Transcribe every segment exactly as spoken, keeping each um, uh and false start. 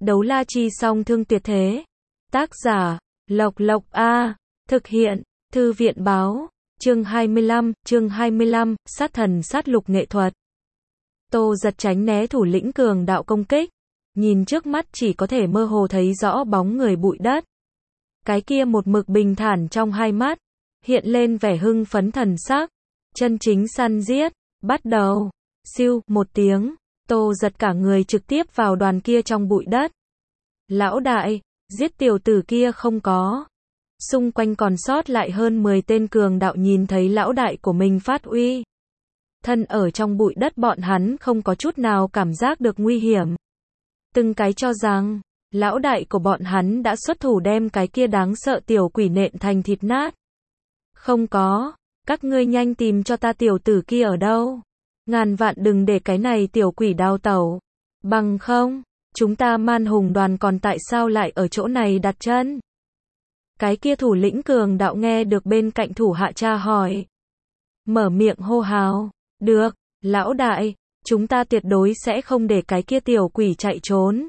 Đấu la chi song thương tuyệt thế. Tác giả, Lộc Lộc A. Thực hiện, Thư viện báo. Chương hai mươi lăm, chương hai mươi lăm, sát thần sát lục nghệ thuật. Tô Giật tránh né thủ lĩnh cường đạo công kích. Nhìn trước mắt chỉ có thể mơ hồ thấy rõ bóng người bụi đất. Cái kia một mực bình thản trong hai mắt. Hiện lên vẻ hưng phấn thần sắc. Chân chính săn giết. Bắt đầu. Siêu, một tiếng. Tô Giật cả người trực tiếp vào đoàn kia trong bụi đất. Lão đại, giết tiểu tử kia không có. Xung quanh còn sót lại hơn mười tên cường đạo nhìn thấy lão đại của mình phát uy. Thân ở trong bụi đất bọn hắn không có chút nào cảm giác được nguy hiểm. Từng cái cho rằng, lão đại của bọn hắn đã xuất thủ đem cái kia đáng sợ tiểu quỷ nện thành thịt nát. Không có, các ngươi nhanh tìm cho ta tiểu tử kia ở đâu. Ngàn vạn đừng để cái này tiểu quỷ đào tẩu. Bằng không, chúng ta man hùng đoàn còn tại sao lại ở chỗ này đặt chân? Cái kia thủ lĩnh cường đạo nghe được bên cạnh thủ hạ tra hỏi. Mở miệng hô hào. Được, lão đại, chúng ta tuyệt đối sẽ không để cái kia tiểu quỷ chạy trốn.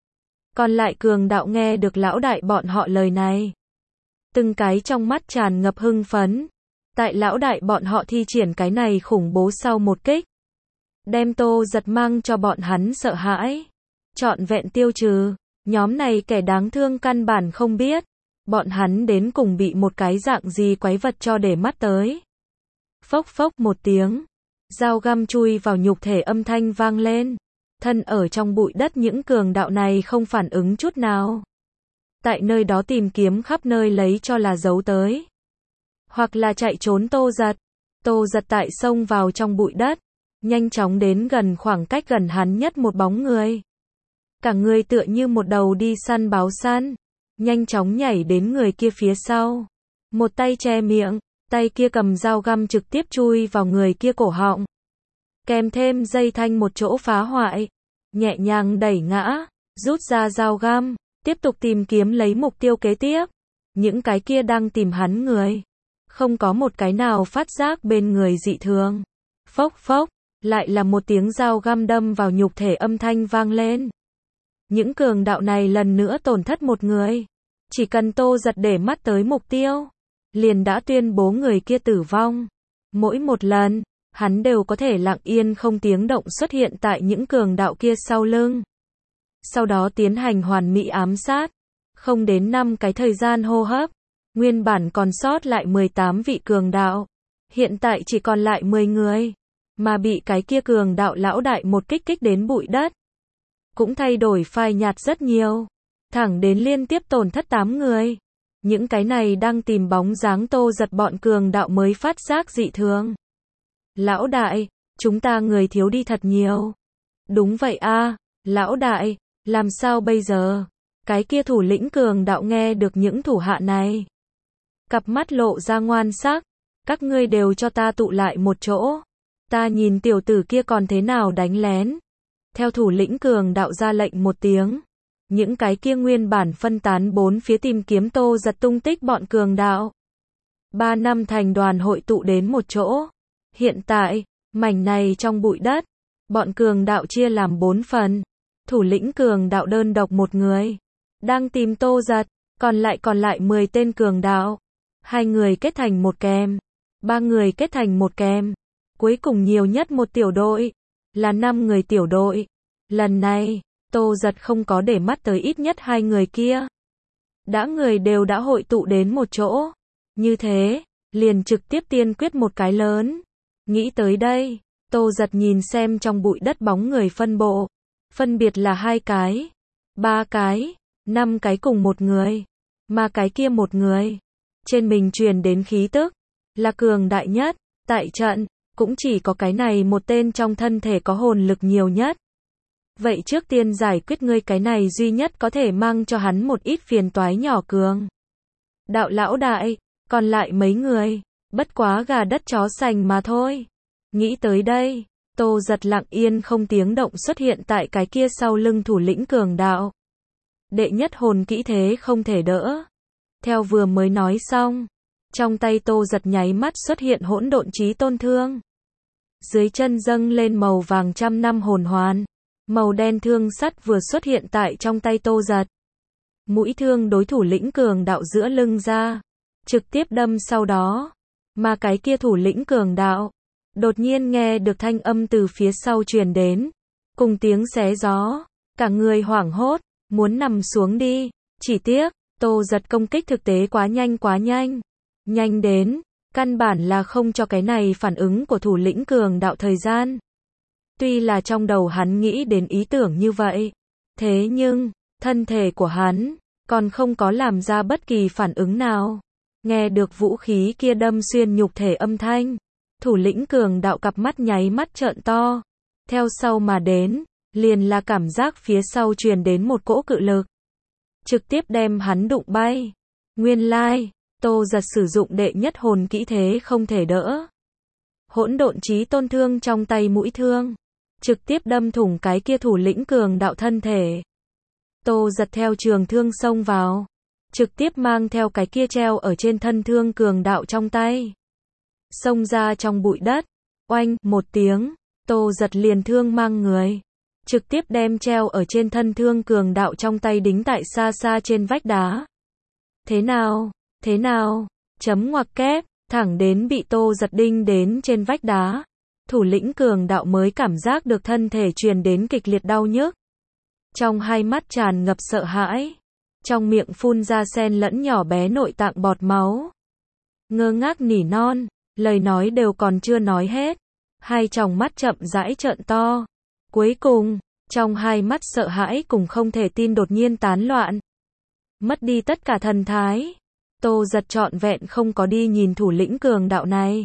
Còn lại cường đạo nghe được lão đại bọn họ lời này. Từng cái trong mắt tràn ngập hưng phấn. Tại lão đại bọn họ thi triển cái này khủng bố sau một kích. Đem Tô Giật mang cho bọn hắn sợ hãi. Trọn vẹn tiêu trừ. Nhóm này kẻ đáng thương căn bản không biết. Bọn hắn đến cùng bị một cái dạng gì quái vật cho để mắt tới. Phốc phốc một tiếng. Dao găm chui vào nhục thể âm thanh vang lên. Thân ở trong bụi đất những cường đạo này không phản ứng chút nào. Tại nơi đó tìm kiếm khắp nơi lấy cho là giấu tới. Hoặc là chạy trốn Tô Giật. Tô Giật tại xông vào trong bụi đất. Nhanh chóng đến gần khoảng cách gần hắn nhất một bóng người. Cả người tựa như một đầu đi săn báo săn. Nhanh chóng nhảy đến người kia phía sau. Một tay che miệng. Tay kia cầm dao găm trực tiếp chui vào người kia cổ họng. Kèm thêm dây thanh một chỗ phá hoại. Nhẹ nhàng đẩy ngã. Rút ra dao găm. Tiếp tục tìm kiếm lấy mục tiêu kế tiếp. Những cái kia đang tìm hắn người. Không có một cái nào phát giác bên người dị thường. Phốc phốc. Lại là một tiếng dao găm đâm vào nhục thể âm thanh vang lên. Những cường đạo này lần nữa tổn thất một người. Chỉ cần Tô Giật để mắt tới mục tiêu. Liền đã tuyên bố người kia tử vong. Mỗi một lần, hắn đều có thể lặng yên không tiếng động xuất hiện tại những cường đạo kia sau lưng. Sau đó tiến hành hoàn mỹ ám sát. Không đến năm cái thời gian hô hấp. Nguyên bản còn sót lại mười tám vị cường đạo. Hiện tại chỉ còn lại mười người. Mà bị cái kia cường đạo lão đại một kích kích đến bụi đất. Cũng thay đổi phai nhạt rất nhiều. Thẳng đến liên tiếp tổn thất tám người. Những cái này đang tìm bóng dáng Tô Giật bọn cường đạo mới phát giác dị thường. Lão đại, chúng ta người thiếu đi thật nhiều. Đúng vậy a, lão đại, làm sao bây giờ? Cái kia thủ lĩnh cường đạo nghe được những thủ hạ này. Cặp mắt lộ ra ngoan sắc. Các ngươi đều cho ta tụ lại một chỗ. Ta nhìn tiểu tử kia còn thế nào đánh lén. Theo thủ lĩnh cường đạo ra lệnh một tiếng. Những cái kia nguyên bản phân tán bốn phía tìm kiếm Tô Giật tung tích bọn cường đạo. Ba năm thành đoàn hội tụ đến một chỗ. Hiện tại, mảnh này trong bụi đất. Bọn cường đạo chia làm bốn phần. Thủ lĩnh cường đạo đơn độc một người. Đang tìm Tô Giật. Còn lại còn lại mười tên cường đạo. Hai người kết thành một kèm. Ba người kết thành một kèm. Cuối cùng nhiều nhất một tiểu đội. Là năm người tiểu đội. Lần này, Tô Giật không có để mắt tới ít nhất hai người kia. Đã người đều đã hội tụ đến một chỗ. Như thế, liền trực tiếp tiên quyết một cái lớn. Nghĩ tới đây, Tô Giật nhìn xem trong bụi đất bóng người phân bộ. Phân biệt là hai cái, ba cái, năm cái cùng một người. Mà cái kia một người. Trên mình truyền đến khí tức. Là cường đại nhất. Tại trận, cũng chỉ có cái này một tên trong thân thể có hồn lực nhiều nhất. Vậy trước tiên giải quyết ngươi cái này duy nhất có thể mang cho hắn một ít phiền toái nhỏ cường. Đạo lão đại, còn lại mấy người, bất quá gà đất chó sành mà thôi. Nghĩ tới đây, Tô Giật lặng yên không tiếng động xuất hiện tại cái kia sau lưng thủ lĩnh cường đạo. Đệ nhất hồn kỹ thế không thể đỡ. Theo vừa mới nói xong, trong tay Tô Giật nháy mắt xuất hiện hỗn độn chí tôn thương. Dưới chân dâng lên màu vàng trăm năm hồn hoàn. Màu đen thương sắt vừa xuất hiện tại trong tay Tô Giật. Mũi thương đối thủ lĩnh cường đạo giữa lưng ra, trực tiếp đâm sau đó. Mà cái kia thủ lĩnh cường đạo, đột nhiên nghe được thanh âm từ phía sau truyền đến, cùng tiếng xé gió, cả người hoảng hốt, muốn nằm xuống đi, chỉ tiếc, Tô Giật công kích thực tế quá nhanh quá nhanh, nhanh đến, căn bản là không cho cái này phản ứng của thủ lĩnh cường đạo thời gian. Tuy là trong đầu hắn nghĩ đến ý tưởng như vậy, thế nhưng, thân thể của hắn, còn không có làm ra bất kỳ phản ứng nào. Nghe được vũ khí kia đâm xuyên nhục thể âm thanh, thủ lĩnh cường đạo cặp mắt nháy mắt trợn to, theo sau mà đến, liền là cảm giác phía sau truyền đến một cỗ cự lực, trực tiếp đem hắn đụng bay. Nguyên lai, Tô Giật sử dụng đệ nhất hồn kỹ thế không thể đỡ. Hỗn độn chí tôn thương trong tay mũi thương, trực tiếp đâm thủng cái kia thủ lĩnh cường đạo thân thể. Tô Giật theo trường thương xông vào, trực tiếp mang theo cái kia treo ở trên thân thương cường đạo trong tay, xông ra trong bụi đất. Oanh, một tiếng, Tô Giật liền thương mang người, trực tiếp đem treo ở trên thân thương cường đạo trong tay đính tại xa xa trên vách đá. Thế nào, thế nào, chấm ngoặc kép, thẳng đến bị Tô Giật đinh đến trên vách đá, thủ lĩnh cường đạo mới cảm giác được thân thể truyền đến kịch liệt đau nhức. Trong hai mắt tràn ngập sợ hãi, trong miệng phun ra xen lẫn nhỏ bé nội tạng bọt máu. Ngơ ngác nỉ non, lời nói đều còn chưa nói hết, hai tròng mắt chậm rãi trợn to. Cuối cùng, trong hai mắt sợ hãi cùng không thể tin đột nhiên tán loạn, mất đi tất cả thần thái. Tô Giật trọn vẹn không có đi nhìn thủ lĩnh cường đạo này,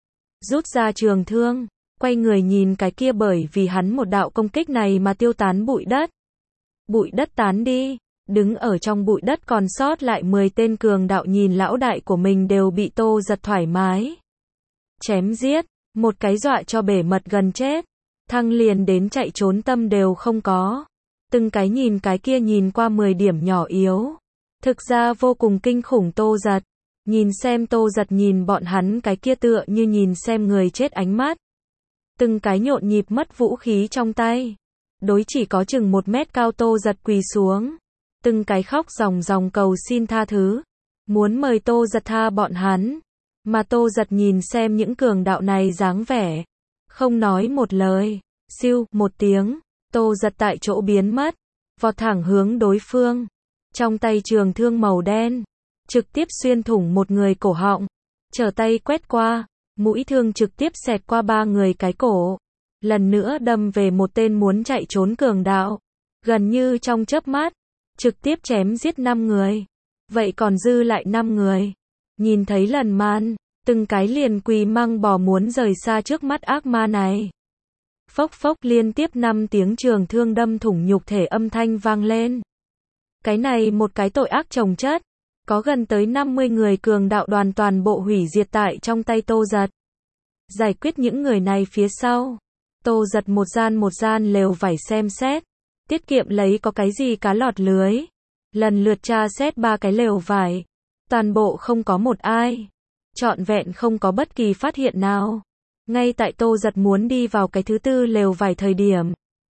rút ra trường thương, quay người nhìn cái kia bởi vì hắn một đạo công kích này mà tiêu tán bụi đất. Bụi đất tán đi, đứng ở trong bụi đất còn sót lại mười tên cường đạo nhìn lão đại của mình đều bị Tô Giật thoải mái chém giết, một cái dọa cho bể mật gần chết, thăng liền đến chạy trốn tâm đều không có. Từng cái nhìn cái kia nhìn qua mười điểm nhỏ yếu, thực ra vô cùng kinh khủng Tô Giật, nhìn xem Tô Giật nhìn bọn hắn cái kia tựa như nhìn xem người chết ánh mắt. Từng cái nhộn nhịp mất vũ khí trong tay, đối chỉ có chừng một mét cao Tô Giật quỳ xuống, từng cái khóc ròng ròng cầu xin tha thứ, muốn mời Tô Giật tha bọn hắn. Mà Tô Giật nhìn xem những cường đạo này dáng vẻ, không nói một lời, siêu, một tiếng, Tô Giật tại chỗ biến mất, vọt thẳng hướng đối phương, trong tay trường thương màu đen, trực tiếp xuyên thủng một người cổ họng, trở tay quét qua, mũi thương trực tiếp xẹt qua ba người cái cổ, lần nữa đâm về một tên muốn chạy trốn cường đạo, gần như trong chớp mắt, trực tiếp chém giết năm người, vậy còn dư lại năm người. Nhìn thấy lần man, từng cái liền quỳ măng bò muốn rời xa trước mắt ác ma này. Phốc phốc liên tiếp năm tiếng trường thương đâm thủng nhục thể âm thanh vang lên. Cái này một cái tội ác chồng chất, có gần tới năm mươi người cường đạo đoàn toàn bộ hủy diệt tại trong tay Tô Giật. Giải quyết những người này phía sau, Tô Giật một gian một gian lều vải xem xét, tiết kiệm lấy có cái gì cá lọt lưới. Lần lượt tra xét ba cái lều vải, toàn bộ không có một ai, trọn vẹn không có bất kỳ phát hiện nào. Ngay tại Tô Giật muốn đi vào cái thứ tư lều vải thời điểm,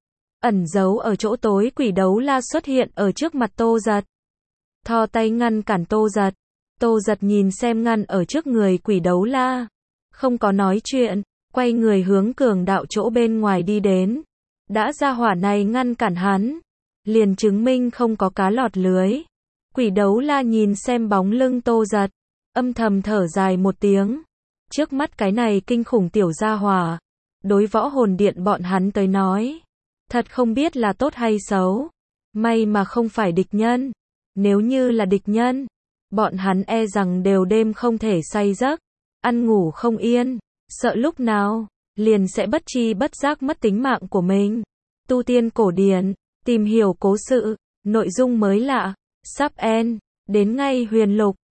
ẩn giấu ở chỗ tối quỷ đấu la xuất hiện ở trước mặt Tô Giật, thò tay ngăn cản Tô Giật. Tô Giật nhìn xem ngăn ở trước người quỷ đấu la, không có nói chuyện, quay người hướng cường đạo chỗ bên ngoài đi đến. Đã ra hỏa này ngăn cản hắn, liền chứng minh không có cá lọt lưới. Quỷ đấu la nhìn xem bóng lưng Tô Giật, âm thầm thở dài một tiếng. Trước mắt cái này kinh khủng tiểu gia hỏa, đối võ hồn điện bọn hắn tới nói, thật không biết là tốt hay xấu. May mà không phải địch nhân, nếu như là địch nhân, bọn hắn e rằng đều đêm không thể say giấc, ăn ngủ không yên, sợ lúc nào liền sẽ bất tri bất giác mất tính mạng của mình. Tu tiên cổ điển, tìm hiểu cố sự, nội dung mới lạ, sắp end, đến ngay huyền lục.